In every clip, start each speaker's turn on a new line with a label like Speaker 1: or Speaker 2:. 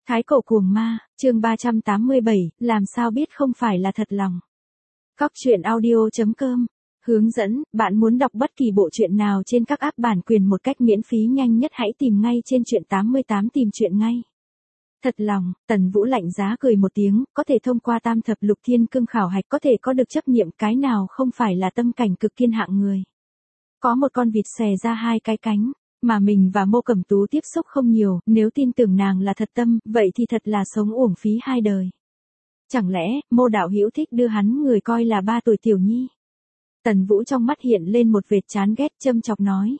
Speaker 1: Thái cổ cuồng ma, chương 387, làm sao biết không phải là thật lòng. Cóc truyện audio.com hướng dẫn, bạn muốn đọc bất kỳ bộ truyện nào trên các app bản quyền một cách miễn phí nhanh nhất hãy tìm ngay trên truyện 88 tìm truyện ngay. Thật lòng, Tần Vũ lạnh giá cười một tiếng, có thể thông qua tam thập lục thiên cương khảo hạch có thể có được chấp niệm cái nào không phải là tâm cảnh cực kiên hạng người. Có một con vịt xòe ra hai cái cánh. Mà mình và Mộ Cẩm Tú tiếp xúc không nhiều, nếu tin tưởng nàng là thật tâm, vậy thì thật là sống uổng phí hai đời. Chẳng lẽ, Mộ đạo hữu thích đưa hắn người coi là 3 tuổi tiểu nhi? Tần Vũ trong mắt hiện lên một vệt chán ghét châm chọc nói.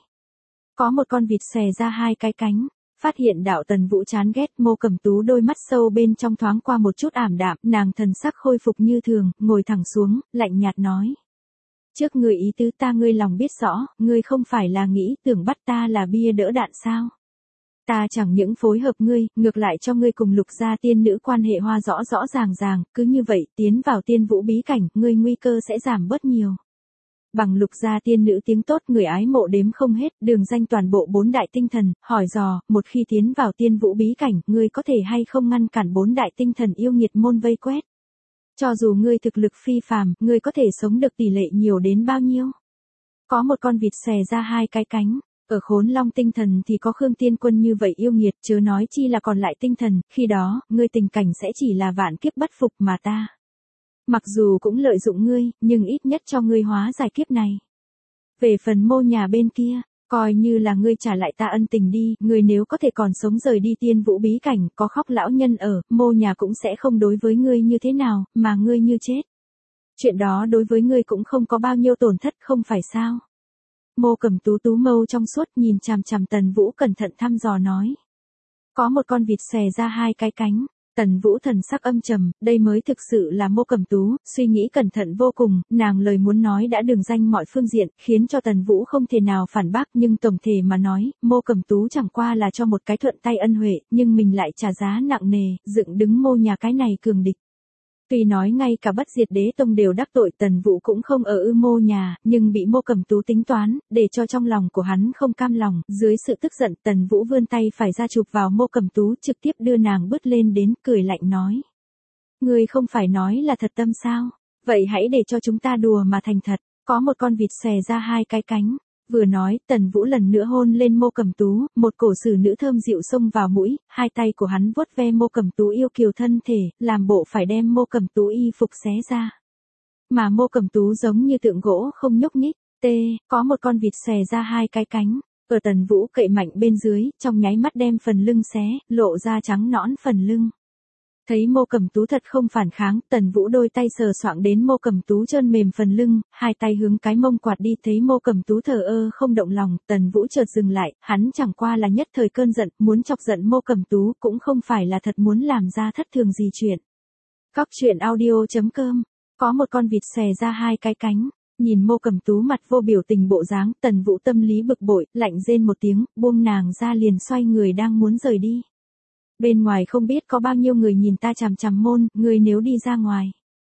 Speaker 1: Có một con vịt xòe ra hai cái cánh, phát hiện đạo Tần Vũ chán ghét, Mộ Cẩm Tú đôi mắt sâu bên trong thoáng qua một chút ảm đạm, nàng thần sắc khôi phục như thường, ngồi thẳng xuống, lạnh nhạt nói. Trước người ý tứ ta ngươi lòng biết rõ, ngươi không phải là nghĩ tưởng bắt ta là bia đỡ đạn sao? Ta chẳng những phối hợp ngươi, ngược lại cho ngươi cùng Lục gia tiên nữ quan hệ hoa rõ rõ ràng, cứ như vậy tiến vào tiên vũ bí cảnh, ngươi nguy cơ sẽ giảm bớt nhiều. Bằng Lục gia tiên nữ tiếng tốt người ái mộ đếm không hết, đường danh toàn bộ 4 đại tinh thần, hỏi dò, một khi tiến vào tiên vũ bí cảnh, ngươi có thể hay không ngăn cản 4 đại tinh thần yêu nghiệt môn vây quét? Cho dù ngươi thực lực phi phàm, ngươi có thể sống được tỷ lệ nhiều đến bao nhiêu? Có một con vịt xòe ra hai cái cánh, ở Khốn Long tinh thần thì có Khương Tiên Quân như vậy yêu nghiệt, chớ nói chi là còn lại tinh thần, khi đó, ngươi tình cảnh sẽ chỉ là vạn kiếp bất phục mà ta. Mặc dù cũng lợi dụng ngươi, nhưng ít nhất cho ngươi hóa giải kiếp này. Về phần Mô nhà bên kia, coi như là ngươi trả lại ta ân tình đi, ngươi nếu có thể còn sống rời đi tiên vũ bí cảnh, có khóc lão nhân ở, Mô nhà cũng sẽ không đối với ngươi như thế nào, mà ngươi như chết. Chuyện đó đối với ngươi cũng không có bao nhiêu tổn thất không phải sao. Mộ Cẩm Tú tú mâu trong suốt nhìn chằm chằm Tần Vũ cẩn thận thăm dò nói. Có một con vịt xòe ra hai cái cánh. Tần Vũ thần sắc âm trầm, đây mới thực sự là Mộ Cẩm Tú, suy nghĩ cẩn thận vô cùng, nàng lời muốn nói đã đường danh mọi phương diện, khiến cho Tần Vũ không thể nào phản bác, nhưng tổng thể mà nói, Mộ Cẩm Tú chẳng qua là cho một cái thuận tay ân huệ, nhưng mình lại trả giá nặng nề, dựng đứng Mô nhà cái này cường địch. Tuy nói ngay cả Bất Diệt Đế Tông đều đắc tội Tần Vũ cũng không ở Mô nhà, nhưng bị Mộ Cẩm Tú tính toán, để cho trong lòng của hắn không cam lòng, dưới sự tức giận Tần Vũ vươn tay phải ra chụp vào Mộ Cẩm Tú, trực tiếp đưa nàng bứt lên đến, cười lạnh nói. Ngươi không phải nói là thật tâm sao? Vậy hãy để cho chúng ta đùa mà thành thật, có một con vịt xòe ra hai cái cánh. Vừa nói, Tần Vũ lần nữa hôn lên Mộ Cẩm Tú, một cổ xử nữ thơm dịu xông vào mũi, hai tay của hắn vuốt ve Mộ Cẩm Tú yêu kiều thân thể, làm bộ phải đem Mộ Cẩm Tú y phục xé ra. Mà Mộ Cẩm Tú giống như tượng gỗ không nhúc nhích, có một con vịt xòe ra hai cái cánh, ở Tần Vũ cậy mạnh bên dưới, trong nháy mắt đem phần lưng xé, lộ ra trắng nõn phần lưng. Thấy Mộ Cẩm Tú thật không phản kháng, Tần Vũ đôi tay sờ soạng đến Mộ Cẩm Tú trơn mềm phần lưng, hai tay hướng cái mông quạt đi, thấy Mộ Cẩm Tú thờ ơ không động lòng, Tần Vũ chợt dừng lại, hắn chẳng qua là nhất thời cơn giận, muốn chọc giận Mộ Cẩm Tú, cũng không phải là thật muốn làm ra thất thường gì chuyện. Cóc truyện audio.com, có một con vịt xòe ra hai cái cánh. Nhìn Mộ Cẩm Tú mặt vô biểu tình bộ dáng, Tần Vũ tâm lý bực bội, lạnh rên một tiếng, buông nàng ra liền xoay người đang muốn rời đi. Bên ngoài không biết có bao nhiêu người nhìn ta chằm chằm môn, ngươi nếu đi ra ngoài,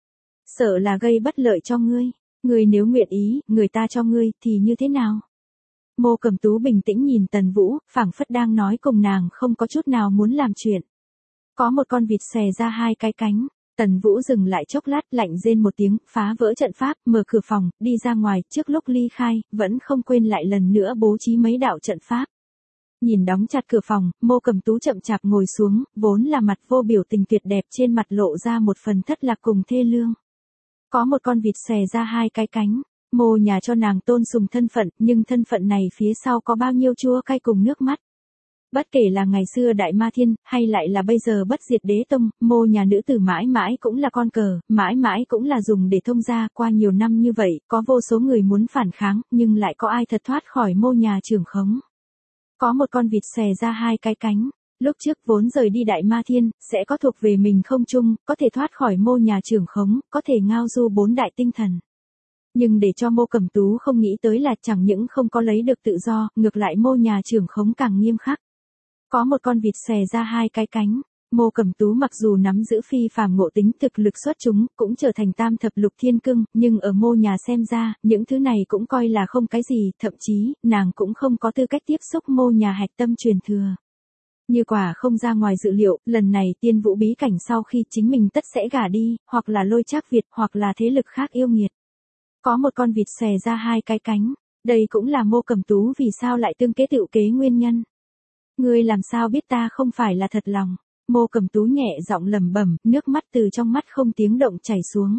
Speaker 1: sợ là gây bất lợi cho ngươi, ngươi nếu nguyện ý, người ta cho ngươi, thì như thế nào? Mộ Cẩm Tú bình tĩnh nhìn Tần Vũ, phảng phất đang nói cùng nàng không có chút nào muốn làm chuyện. Có một con vịt xòe ra hai cái cánh, Tần Vũ dừng lại chốc lát, lạnh rên một tiếng, phá vỡ trận pháp, mở cửa phòng, đi ra ngoài, trước lúc ly khai, vẫn không quên lại lần nữa bố trí mấy đạo trận pháp. Nhìn đóng chặt cửa phòng, Mộ Cẩm Tú chậm chạp ngồi xuống, vốn là mặt vô biểu tình tuyệt đẹp trên mặt lộ ra một phần thất lạc cùng thê lương. Có một con vịt xòe ra hai cái cánh, Mộ nhà cho nàng tôn sùng thân phận, nhưng thân phận này phía sau có bao nhiêu chua cay cùng nước mắt. Bất kể là ngày xưa Đại Ma Thiên, hay lại là bây giờ Bất Diệt Đế Tông, Mộ nhà nữ tử mãi mãi cũng là con cờ, mãi mãi cũng là dùng để thông gia, qua nhiều năm như vậy, có vô số người muốn phản kháng, nhưng lại có ai thật thoát khỏi Mộ nhà trưởng khống. Có một con vịt xòe ra hai cái cánh, lúc trước vốn rời đi Đại Ma Thiên, sẽ có thuộc về mình không chung, có thể thoát khỏi Mộ nhà trưởng khống, có thể ngao du 4 đại tinh thần. Nhưng để cho Mộ Cẩm Tú không nghĩ tới là chẳng những không có lấy được tự do, ngược lại Mộ nhà trưởng khống càng nghiêm khắc. Có một con vịt xòe ra hai cái cánh, Mộ Cẩm Tú mặc dù nắm giữ phi phàm ngộ tính thực lực xuất chúng, cũng trở thành tam thập lục thiên cương, nhưng ở Mộ nhà xem ra, những thứ này cũng coi là không cái gì, thậm chí, nàng cũng không có tư cách tiếp xúc Mộ nhà hạch tâm truyền thừa. Như quả không ra ngoài dự liệu, lần này Tiên Vũ bí cảnh sau khi chính mình tất sẽ gả đi, hoặc là Lôi Trác Việt, hoặc là thế lực khác yêu nghiệt. Có một con vịt xòe ra hai cái cánh, đây cũng là Mộ Cẩm Tú vì sao lại tương kế tựu kế nguyên nhân. Ngươi làm sao biết ta không phải là thật lòng? Mộ Cẩm Tú nhẹ giọng lẩm bẩm, nước mắt từ trong mắt không tiếng động chảy xuống.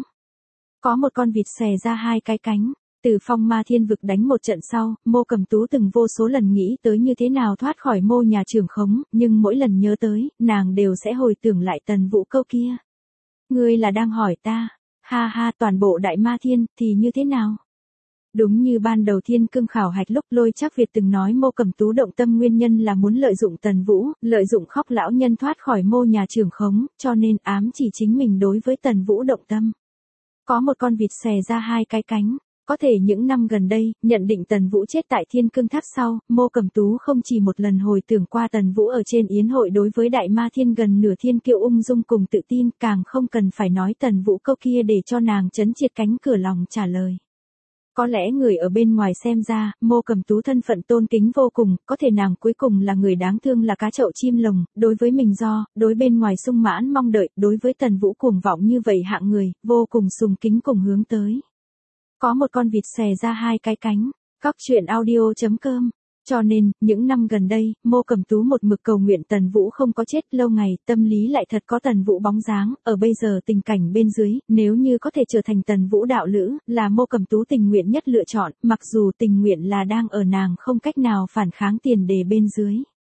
Speaker 1: Có một con vịt xòe ra hai cái cánh. Từ Phong Ma Thiên Vực đánh một trận sau, Mộ Cẩm Tú từng vô số lần nghĩ tới như thế nào thoát khỏi Mộ nhà trưởng khống, nhưng mỗi lần nhớ tới, nàng đều sẽ hồi tưởng lại Tần Vũ câu kia. Ngươi là đang hỏi ta, ha ha, toàn bộ Đại Ma Thiên thì như thế nào? Đúng như ban đầu Thiên Cương khảo hạch lúc Lôi Trác Việt từng nói Mộ Cẩm Tú động tâm nguyên nhân là muốn lợi dụng Tần Vũ, lợi dụng Khóc lão nhân thoát khỏi Mộ nhà trưởng khống, cho nên ám chỉ chính mình đối với Tần Vũ động tâm. Có một con vịt xòe ra hai cái cánh. Có thể những năm gần đây, nhận định Tần Vũ chết tại Thiên Cương Tháp sau, Mộ Cẩm Tú không chỉ một lần hồi tưởng qua Tần Vũ ở trên yến hội đối với Đại Ma Thiên gần nửa thiên kiêu ung dung cùng tự tin, càng không cần phải nói Tần Vũ câu kia để cho nàng trấn triệt cánh cửa lòng trả lời. Có lẽ người ở bên ngoài xem ra, Mộ Cẩm Tú thân phận tôn kính vô cùng, có thể nàng cuối cùng là người đáng thương là cá chậu chim lồng, đối với mình đối bên ngoài sung mãn mong đợi, đối với Tần Vũ cuồng vọng như vậy hạng người, vô cùng sùng kính cùng hướng tới. Có một con vịt xòe ra hai cái cánh, Cóc truyện audio.com. Cho nên, những năm gần đây, Mộ Cẩm Tú một mực cầu nguyện Tần Vũ không có chết, lâu ngày, tâm lý lại thật có Tần Vũ bóng dáng, ở bây giờ tình cảnh bên dưới, nếu như có thể trở thành Tần Vũ đạo lữ, là Mộ Cẩm Tú tình nguyện nhất lựa chọn, mặc dù tình nguyện là đang ở nàng không cách nào phản kháng tiền đề bên dưới.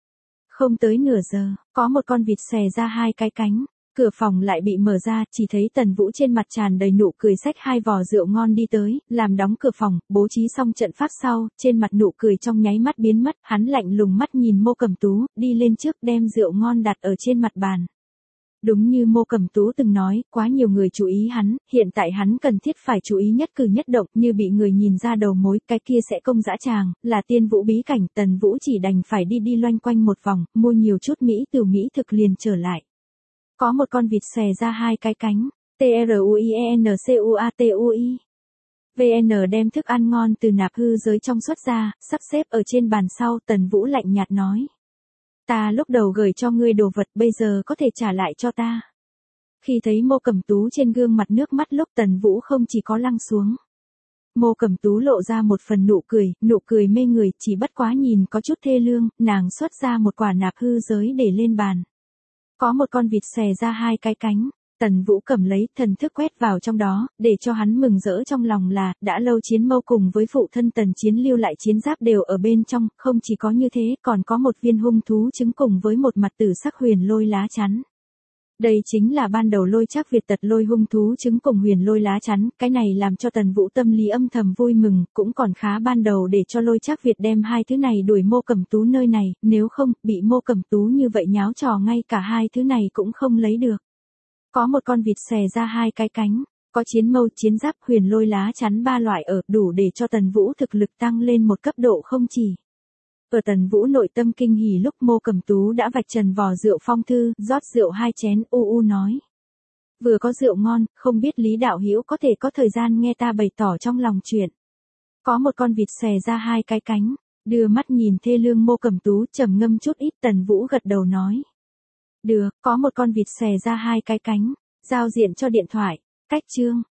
Speaker 1: Không tới nửa giờ, có một con vịt xòe ra hai cái cánh. Cửa phòng lại bị mở ra, chỉ thấy Tần Vũ trên mặt tràn đầy nụ cười xách hai vò rượu ngon đi tới, làm đóng cửa phòng, bố trí xong trận pháp sau, trên mặt nụ cười trong nháy mắt biến mất, hắn lạnh lùng mắt nhìn Mộ Cẩm Tú, đi lên trước đem rượu ngon đặt ở trên mặt bàn. Đúng như Mộ Cẩm Tú từng nói, quá nhiều người chú ý hắn, hiện tại hắn cần thiết phải chú ý nhất cử nhất động, như bị người nhìn ra đầu mối, cái kia sẽ công dã tràng, là Tiên Vũ bí cảnh, Tần Vũ chỉ đành phải đi loanh quanh một vòng, mua nhiều chút mỹ thực liền trở lại. Có một con vịt xòe ra hai cái cánh, TRUIENCUATUI. VN đem thức ăn ngon từ nạp hư giới trong xuất ra, sắp xếp ở trên bàn sau, Tần Vũ lạnh nhạt nói. Ta lúc đầu gửi cho ngươi đồ vật bây giờ có thể trả lại cho ta. Khi thấy Mộ Cẩm Tú trên gương mặt nước mắt lúc Tần Vũ không chỉ có lăng xuống. Mộ Cẩm Tú lộ ra một phần nụ cười mê người, chỉ bất quá nhìn có chút thê lương, nàng xuất ra một quả nạp hư giới để lên bàn. Có một con vịt xòe ra hai cái cánh, Tần Vũ cầm lấy, thần thức quét vào trong đó, để cho hắn mừng rỡ trong lòng là, đã lâu chiến mâu cùng với phụ thân Tần Chiến lưu lại chiến giáp đều ở bên trong, không chỉ có như thế, còn có một viên hung thú trứng cùng với một mặt tử sắc huyền lôi lá chắn. Đây chính là ban đầu Lôi Trác Việt tật lôi hung thú trứng cùng huyền lôi lá chắn, cái này làm cho Tần Vũ tâm lý âm thầm vui mừng, cũng còn khá ban đầu để cho Lôi Trác Việt đem hai thứ này đuổi Mộ Cẩm Tú nơi này, nếu không, bị Mộ Cẩm Tú như vậy nháo trò ngay cả hai thứ này cũng không lấy được. Có một con vịt xòe ra hai cái cánh, có chiến mâu, chiến giáp, huyền lôi lá chắn ba loại ở, đủ để cho Tần Vũ thực lực tăng lên một cấp độ không chỉ. Ở Tần Vũ nội tâm kinh hỉ lúc Mộ Cẩm Tú đã vạch trần vò rượu phong thư, rót rượu hai chén, nói. Vừa có rượu ngon, không biết Lý đạo hữu có thể có thời gian nghe ta bày tỏ trong lòng chuyện. Có một con vịt xòe ra hai cái cánh, đưa mắt nhìn thê lương Mộ Cẩm Tú, trầm ngâm chút ít, Tần Vũ gật đầu nói. Được, có một con vịt xòe ra hai cái cánh, giao diện cho điện thoại, cách chương.